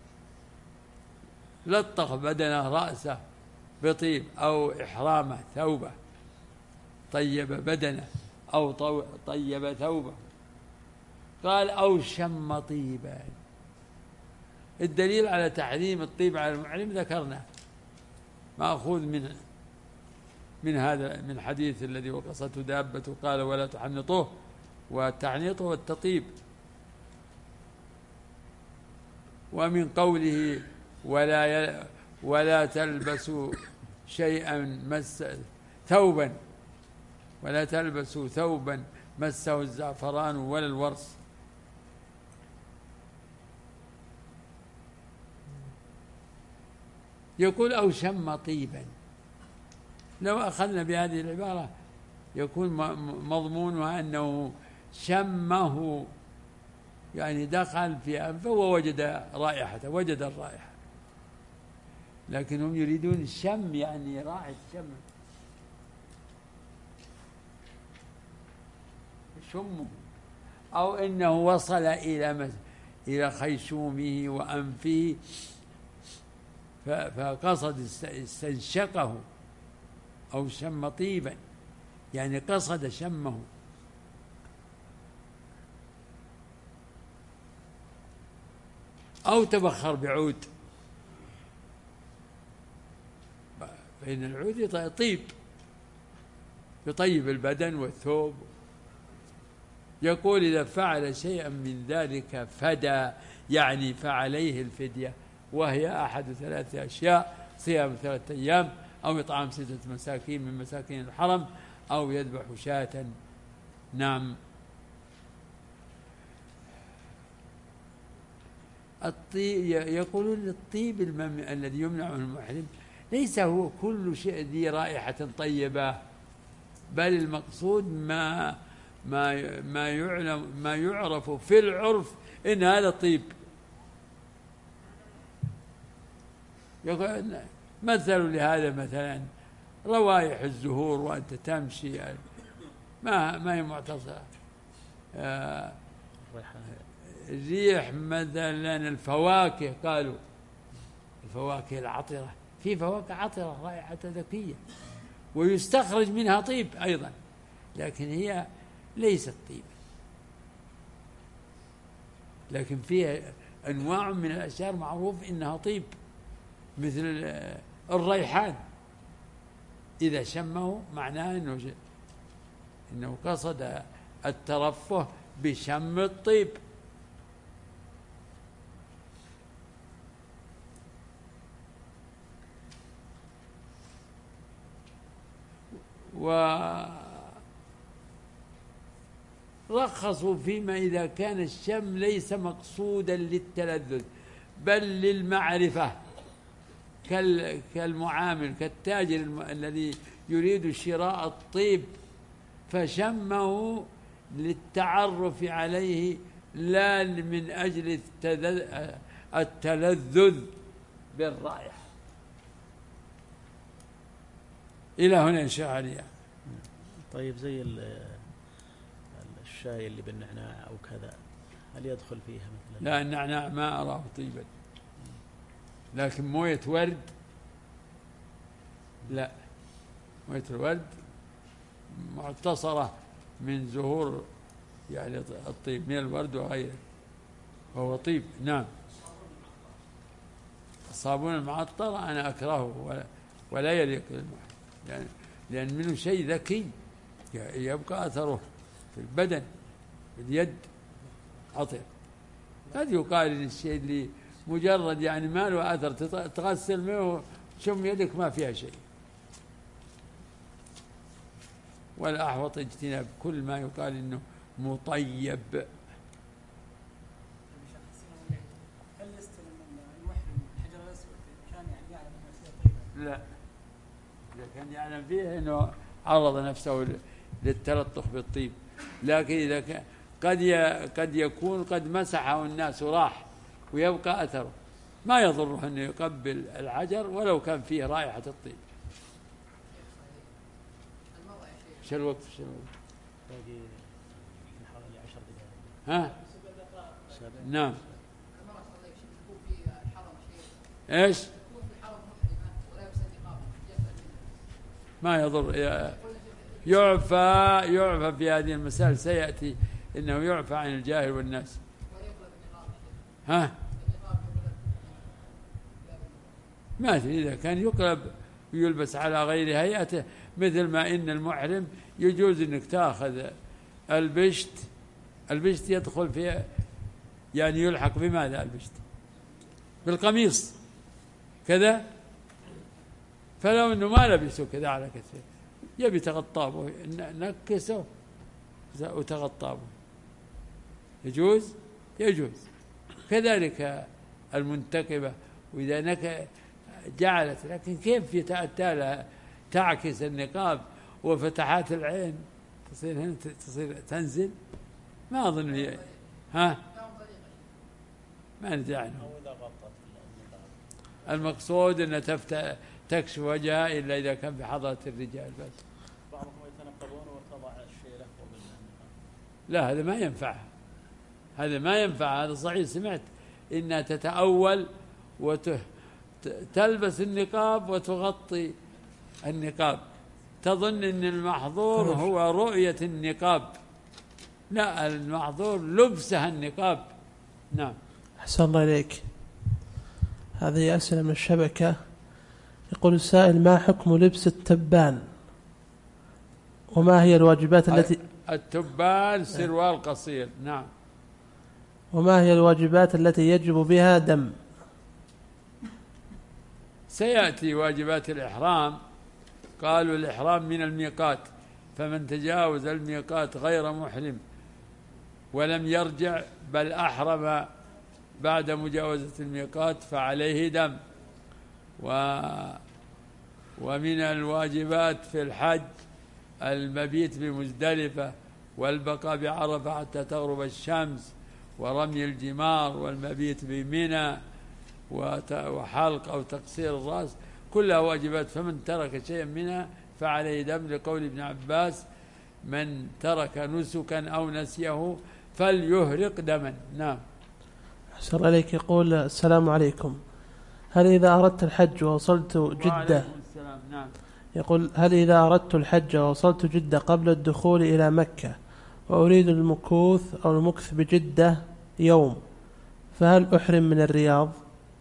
S2: لطخ بدنه رأسه بطيب، أو إحرامه ثوبه، طيب بدنه أو طيب ثوبه. قال: أو شم طيبا. الدليل على تحريم الطيب على المحرم ذكرنا، مأخوذ من من هذا من حديث الذي وقصته دابته قال: ولا تحنطوه، والتحنيط هو التطيب. ومن قوله: ولا ولا تلبسوا شيئا مس ثوبا ولا تلبسوا ثوبا مسه الزعفران ولا الورس. يقول: أو شم طيبا. لو أخذنا بهذه العبارة يكون مضمونها أنه شمه، يعني دخل في أنفه ووجد رائحته، وجد الرائحة، لكنهم يريدون الشم، يعني رائحة شم، شمه. أو إنه وصل إلى إلى خيشومه وأنفه فقصد استنشقه أو شم طيبا، يعني قصد شمه. أو تبخر بعود، فإن العود طيب يطيب البدن والثوب. يقول إذا فعل شيئا من ذلك فدى، يعني فعليه الفدية، وهي أحد ثلاثة أشياء: صيام ثلاثة أيام، أو إطعام ستة مساكين من مساكين الحرم، أو يذبح شاة. نعم. الطيب، يقولون الطيب الذي يمنع من المحرم ليس هو كل شيء ذي رائحة طيبة، بل المقصود ما ما ما يعلم ما يعرف في العرف إن هذا طيب. يقول مثل لهذا مثلا روائح الزهور وأنت تمشي ما ما هي معتصرة. آه ريح مثلا الفواكه، قالوا الفواكه العطرة، في فواكه عطرة رائحة ذكية ويستخرج منها طيب أيضا، لكن هي ليست طيب. لكن فيها أنواع من الأشجار معروف إنها طيب، مثل الريحان، إذا شمه معناه إنه إنه قصد الترفه بشم الطيب. ورخصوا فيما إذا كان الشم ليس مقصودا للتلذذ بل للمعرفة، كالمعامل كالتاجر الذي يريد شراء الطيب فشمه للتعرف عليه لا من أجل التلذذ بالرائحة. إلى هنا إن شاء الله.
S1: طيب زي الشاي اللي بالنعناع أو كذا، هل يدخل فيها مثلا؟
S2: لا، النعناع ما أراه طيبا، لكن موية ورد لا، موية الورد معتصرة من زهور يعني الطيب من الورد وغيره، وهو طيب. نعم. الصابون المعطر أنا أكرهه ولا يليق بالمحرم، يعني لأن منه شيء ذكي يبقى أثره في البدن، في اليد عطر. قد يقال إن الشيء اللي مجرد يعني ما له أثر تغسل منه شم يدك ما فيها شيء. والأحوط اجتناب كل ما يقال إنه مطيب.
S3: هل يستلم المحرم الحجر الأسود كان يعني يعلم أنه فيه طيبة؟
S2: لا، إذا كان يعلم فيه إنه عرض نفسه للتلطخ بالطيب، لكن إذا كان قد قد يكون قد مسحه الناس وراح ويبقى أثره، ما يضره أنه يقبل الحجر ولو كان فيه رائحة الطيب. شو الوقت؟ شو الوقت؟
S1: باقي حوالي عشر دقائق.
S2: ها؟ نعم. ايش؟ ما يضر، يعفى يعفى في هذه المسائل، سيأتي إنه يعفى عن الجاهل والناس. ها؟ ما أدري إذا كان يقلب ويلبس على غير هيئته، مثل ما إن المحرم يجوز إنك تأخذ البشت، البشت يدخل في يعني يلحق بماذا البشت؟ بالقميص كذا، فلو إنه ما لبسه كذا على كثير يبي تغطابه نكسه وتغطابه يجوز يجوز. كذلك المنتقبة، وإذا نك جعلت، لكن كيف يتأتى لها تعكس النقاب وفتحات العين تصير هنا تصير تنزل؟ ما أظن هي. ها؟ ما ندري عنه. المقصود أن تفتح تكشف وجهها إلا إذا كان بحضرة الرجال بس.
S1: بعضهم يتنقبون وتضع الشيء له.
S2: لا، هذا ما ينفعها، هذا ما ينفع. هذا صحيح سمعت إنها تتأول وتلبس النقاب وتغطي النقاب، تظن أن المحظور هو رؤية النقاب، لا، المحظور لبسها النقاب. نعم.
S4: أحسن الله إليك. هذه أسئلة من الشبكة. يقول السائل: ما حكم لبس التبان؟ وما هي الواجبات التي
S2: التبان سروال قصير. نعم.
S4: وما هي الواجبات التي يجب بها دم؟
S2: سيأتي واجبات الإحرام. قالوا الإحرام من الميقات، فمن تجاوز الميقات غير محرم ولم يرجع بل أحرم بعد مجاوزة الميقات فعليه دم. و ومن الواجبات في الحج المبيت بمزدلفة والبقاء بعرفة حتى تغرب الشمس ورمي الجمار والمبيت بمنى وحلق أو تقصير الرأس، كلها واجبات. فمن ترك شيئا منها فعليه دم، لقول ابن عباس: من ترك نسكا أو نسيه فليهرق دما. نعم.
S4: أحسن عليك. يقول: السلام عليكم، هل إذا أردت الحج ووصلت جدة
S2: نعم.
S4: يقول: هل إذا أردت الحج ووصلت جدة قبل الدخول إلى مكة وأريد المكوث أو المكث بجدة يوم، فهل أحرم من الرياض؟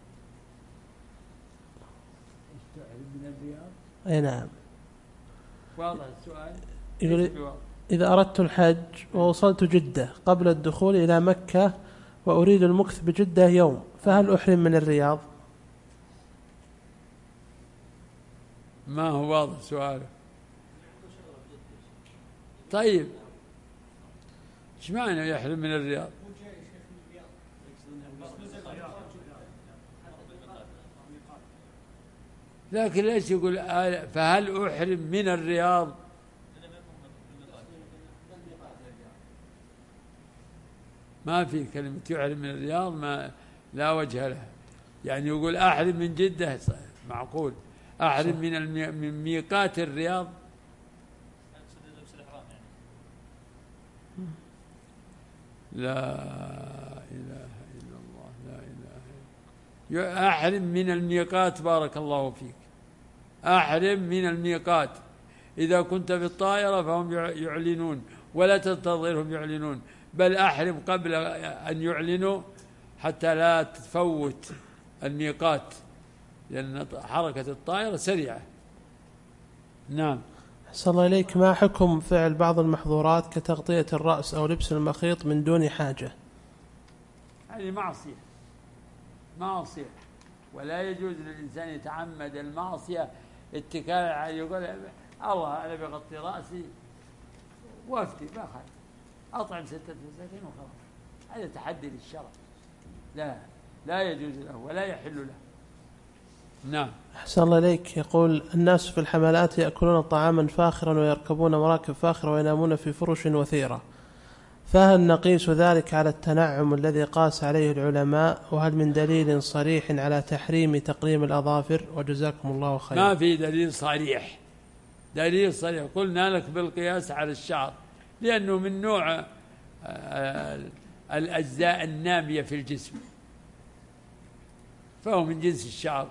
S2: من الرياض؟
S4: أي نعم.
S2: واضح السؤال.
S4: يقول: إذا أردت الحج ووصلت جدة قبل الدخول إلى مكة وأريد المكث بجدة يوم، فهل أحرم من الرياض؟
S2: ما هو واضح سؤاله. طيب ايش معنى يحرم من الرياض؟ لكن ليش يقول فهل أحرم من الرياض؟ ما في كلمة يحرم من الرياض، ما لا وجه لها. يعني يقول أحرم من جدة، معقول. أحرم من المي... من ميقات الرياض. لا إله إلا الله، لا إله إلا الله. أحرم من الميقات، بارك الله فيك. أحرم من الميقات. إذا كنت في الطائرة فهم يعلنون، ولا تنتظرهم يعلنون، بل أحرم قبل أن يعلنوا حتى لا تفوت الميقات، لأن حركة الطائرة سريعة. نعم.
S4: أحسن الله إليك. ما حكم فعل بعض المحظورات كتغطية الرأس أو لبس المخيط من دون حاجة؟
S2: هذه معصية، معصية، ولا يجوز للإنسان يتعمد المعصية اتكالا على يقول الله أنا بغطي رأسي وافتي ما خالف، أطعم ستة مساكين وخلاص. هذا تحدي للشرع، لا لا يجوز له ولا يحل له. نعم.
S4: أحسن الله إليك. يقول: الناس في الحملات يأكلون طعاما فاخرا ويركبون مراكب فاخرة وينامون في فرش وثيرة، فهل نقيس ذلك على التنعم الذي قاس عليه العلماء؟ وهل من دليل صريح على تحريم تقليم الأظافر؟ وجزاكم الله خيرا.
S2: ما في دليل صريح، دليل صريح قلنا لك بالقياس على الشعر، لأنه من نوع الأجزاء النامية في الجسم، فهو من جنس الشعر،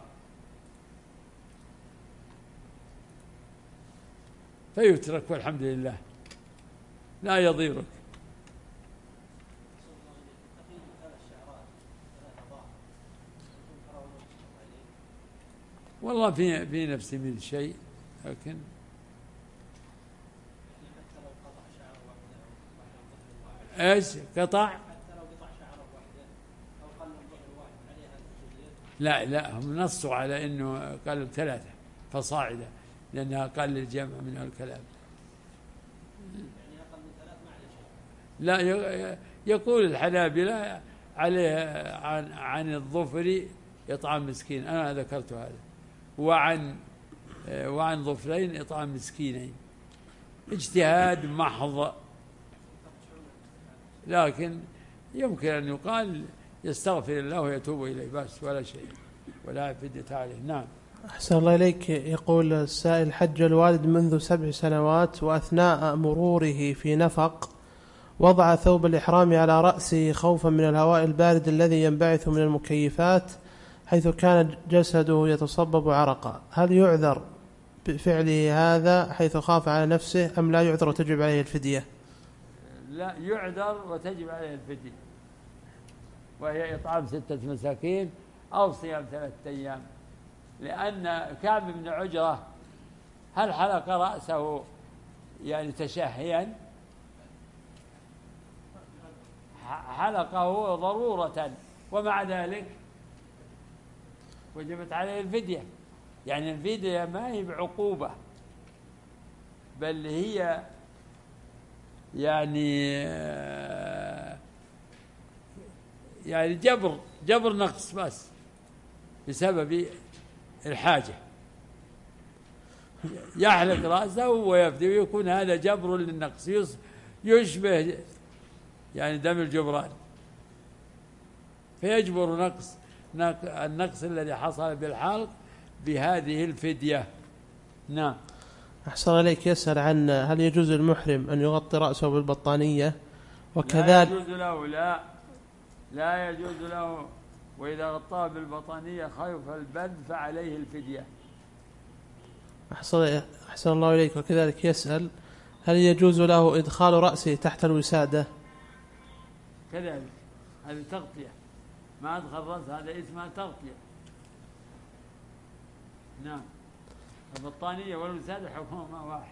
S2: فيترك والحمد لله لا يضيرك. والله في في نفسي من شيء، لكن ايش قطع؟ لا لا، هم نصوا على انه قالوا ثلاثة فصاعدا، لأنها أقل الجمع من الكلام. لا، يقول الحنابلة عليه عن عن الظفر إطعام مسكين، أنا ذكرت هذا، وعن وعن ظفرين إطعام مسكينين. اجتهاد محض، لكن يمكن أن يقال يستغفر الله ويتوب إليه بس، ولا شيء ولا فدية عليه. نعم.
S4: أحسن الله إليك. يقول السائل: حج الوالد منذ سبع سنوات، وأثناء مروره في نفق وضع ثوب الإحرام على رأسه خوفا من الهواء البارد الذي ينبعث من المكيفات حيث كان جسده يتصبب عرقا، هل يعذر بفعله هذا حيث خاف على نفسه أم لا يعذر وتجب عليه الفدية؟
S2: لا يعذر وتجب عليه الفدية، وهي إطعام ستة مساكين أو صيام ثلاثة أيام. لأن كعب بن عجرة هل حلق رأسه يعني تشهيا؟ حلقه ضرورة، ومع ذلك وجبت عليه الفدية. يعني الفدية ما هي بعقوبة، بل هي يعني يعني جبر جبر نقص بس بسبب الحاجة، يحلق رأسه ويفدي، ويكون هذا جبر للنقص يشبه يعني دم الجبران، فيجبر نقص النقص الذي حصل بالحلق بهذه الفدية. نعم.
S4: أحسن إليك، يسأل عن هل يجوز المحرم أن يغطي رأسه بالبطانية وكذلك؟
S2: لا يجوز له، لا لا يجوز له، وإذا غطاه بالبطانية خوف البرد فعليه الفدية.
S4: أحسن, أحسن الله إليك. وكذلك يسأل هل يجوز له إدخال رأسه تحت الوسادة؟
S2: كذلك هذه تغطية، ما أدخل رأس هذا اسمها تغطية. نعم. البطانية والوسادة حكمهما واحد.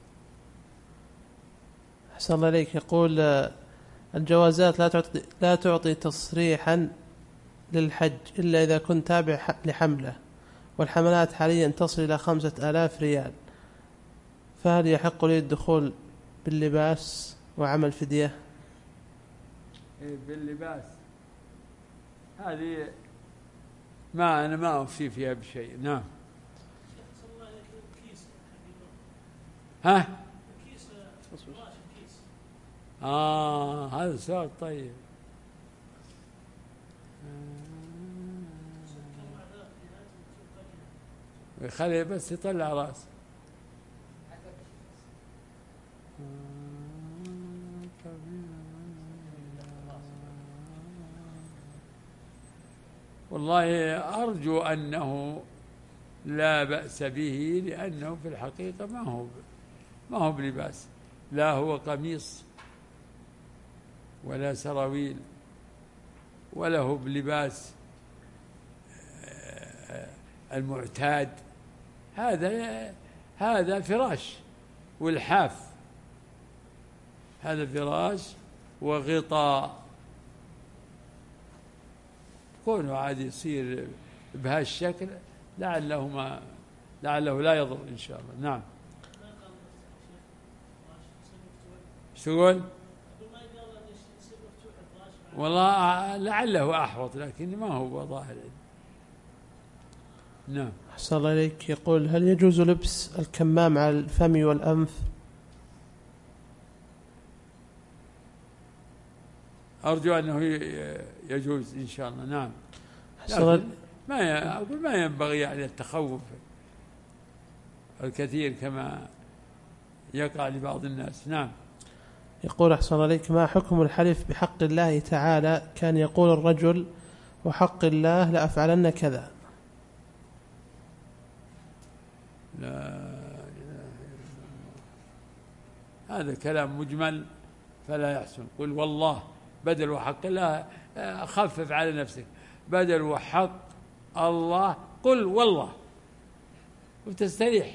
S4: أحسن الله إليك. يقول الجوازات لا تعطي, لا تعطي تصريحا للحج إلا إذا كنت تابع لحملة، والحملات حاليا تصل إلى خمسة آلاف ريال، فهل يحق لي الدخول باللباس وعمل فدية؟
S2: باللباس هذه ما أنا ما أوفي فيها بشيء. نعم. ها؟ آه هذا سؤال طيب. ويخليه بس يطلع رأسه. والله أرجو أنه لا بأس به، لأنه في الحقيقة ما هو ما هو بلباس، لا هو قميص ولا سراويل ولا هو بلباس المعتاد، هذا هذا فراش والحاف، هذا فراش وغطاء، كونه عادي يصير بهالشكل لعله ما لعله لا يضر إن شاء الله. نعم. شو تقول؟ والله لعله أحوط، لكن ما هو ظاهر. نعم.
S4: أحسن الله إليك. يقول هل يجوز لبس الكمام على الفم والأنف؟
S2: أرجو أنه يجوز إن شاء الله. نعم. ما أقول ما ينبغي يعني التخوف الكثير كما يقع لبعض الناس. نعم.
S4: يقول أحسن عليك، ما حكم الحلف بحق الله تعالى؟ كان يقول الرجل وحق الله لأفعلن كذا.
S2: لا إله إلا الله، هذا كلام مجمل فلا يحسن. قل والله بدل وحق الله، خفف على نفسك، بدل وحق الله قل والله وتستريح.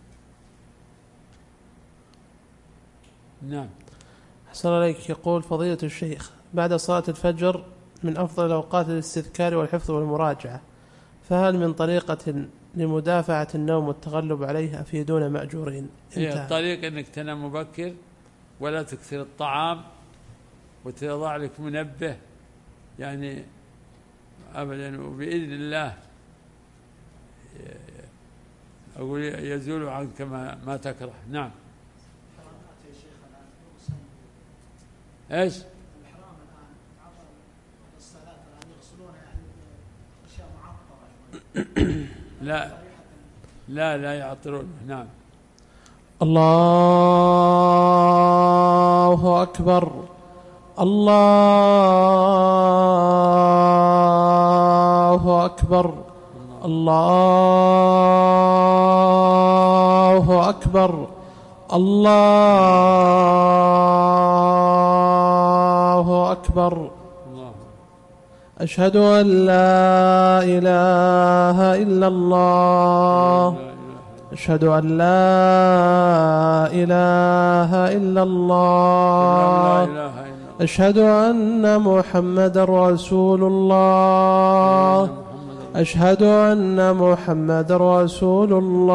S2: نعم.
S4: أحسن عليك. يقول فضيلة الشيخ، بعد صلاة الفجر من أفضل الأوقات الاستذكار والحفظ والمراجعة، فهل من طريقة لمدافعة النوم والتغلب عليه أفيدون مأجورين؟
S2: هي الطريق أنك تنام مبكر ولا تكثر الطعام وتضع لك منبه يعني أبدا، وبإذن الله أقول يزول عنك ما, ما تكره. نعم. ايش؟
S3: الحرام الان عطر الصلاه الان يغسلونها يعني اشياء معطره.
S2: لا لا لا يعطرون. نعم.
S4: الله أكبر. الله أكبر الله أكبر الله أكبر. أشهد أن لا إله إلا الله أشهد أن لا إله إلا الله أشهد أن محمدا رسول الله أشهد أن محمدا رسول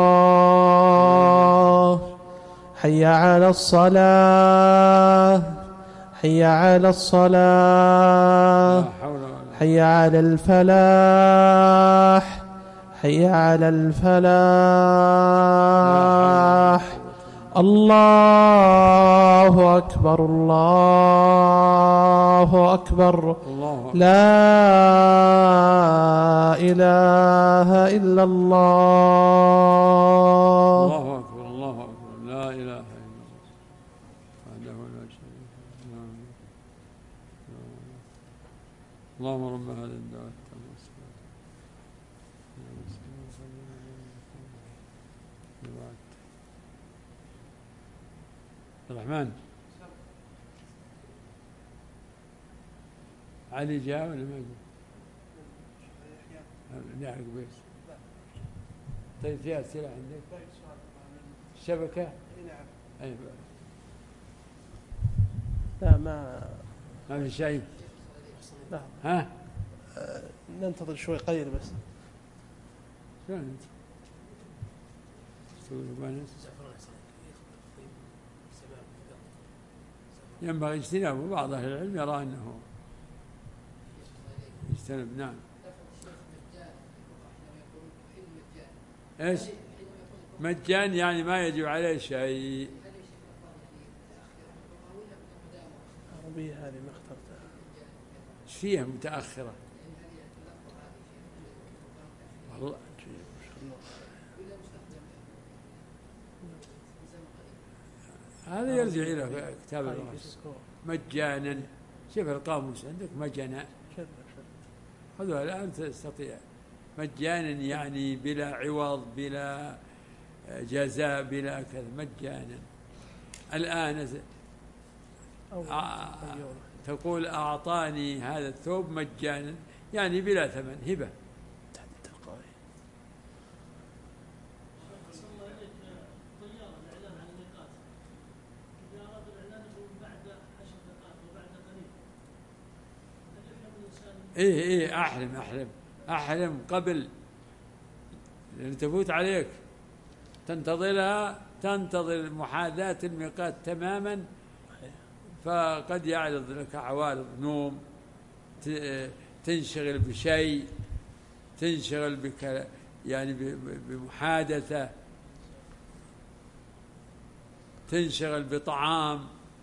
S4: الله. حي على الصلاة حي على الصلاة حي على الفلاح حي على الفلاح. الله أكبر الله أكبر لا إله إلا الله.
S2: الله أكبر الله أكبر لا إله إلا الله وحده لا شريك له. اللهم رب هذا الدعاء الرحمن. علي جاء ولا ما جاء؟ نعم بس. طيب فيها أسئلة عندك؟ الشبكة؟
S4: نعم.
S2: أي
S4: لا ما
S2: ما في شيء.
S4: لا.
S2: ها؟
S4: أه ننتظر شوي قليل بس.
S2: شلون أنت؟ تقول بانس؟ ينبغي اجتنابه. بعض أهل العلم يرى أنه يجتنب. نعم. إيش؟ مجان يعني ما يجب عليه شيء.
S4: عربية هذه ما اخترتها.
S2: ايش فيها متأخرة؟ والله هذا يرجع إلى كتاب الرأس. مجانا. شوف القاموس عندك مجانا. خذوها الآن تستطيع. مجانا يعني بلا عوض بلا جزاء بلا كذا. مجانا. الآن تقول أعطاني هذا الثوب مجانا يعني بلا ثمن هبة. إيه إيه أحلم أحلم أحلم قبل لأن تفوت عليك. تنتظرها تنتظر محاذاة الميقات تماما فقد يعرض لك عوارض نوم تنشغل بشيء تنشغل بك يعني بمحادثة تنشغل بطعام.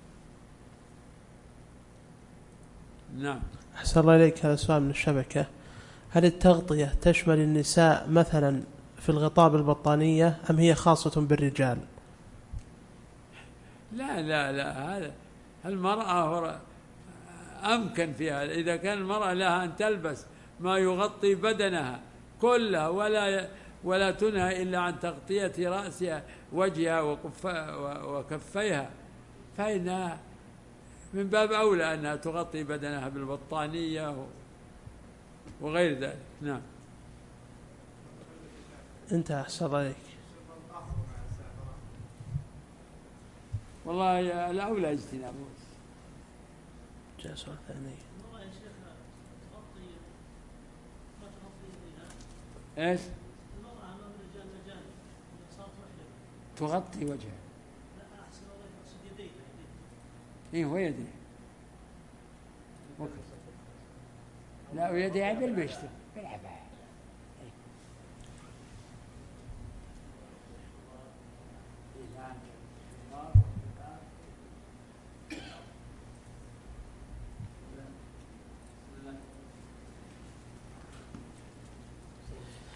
S2: نعم.
S4: أحسن الله إليك. هذا سؤال من الشبكة. هل التغطية تشمل النساء مثلا في الغطاء بالبطانية أم هي خاصة بالرجال؟
S2: لا لا لا هذا المرأة أمكن فيها إذا كان المرأة لها أن تلبس ما يغطي بدنها كلها ولا ولا تنهى إلا عن تغطية رأسها وجهها وكفيها فإنها من باب أولى أنها تغطي بدنها بالبطانية وغير ذلك. نعم.
S4: أنت أحسن عليك.
S2: والله الأولى اجتنابه.
S4: جاء سؤال ثاني.
S2: إيش؟ تغطي وجهها. إيه ويدي. لا ويدي بالبشتة بالعباية.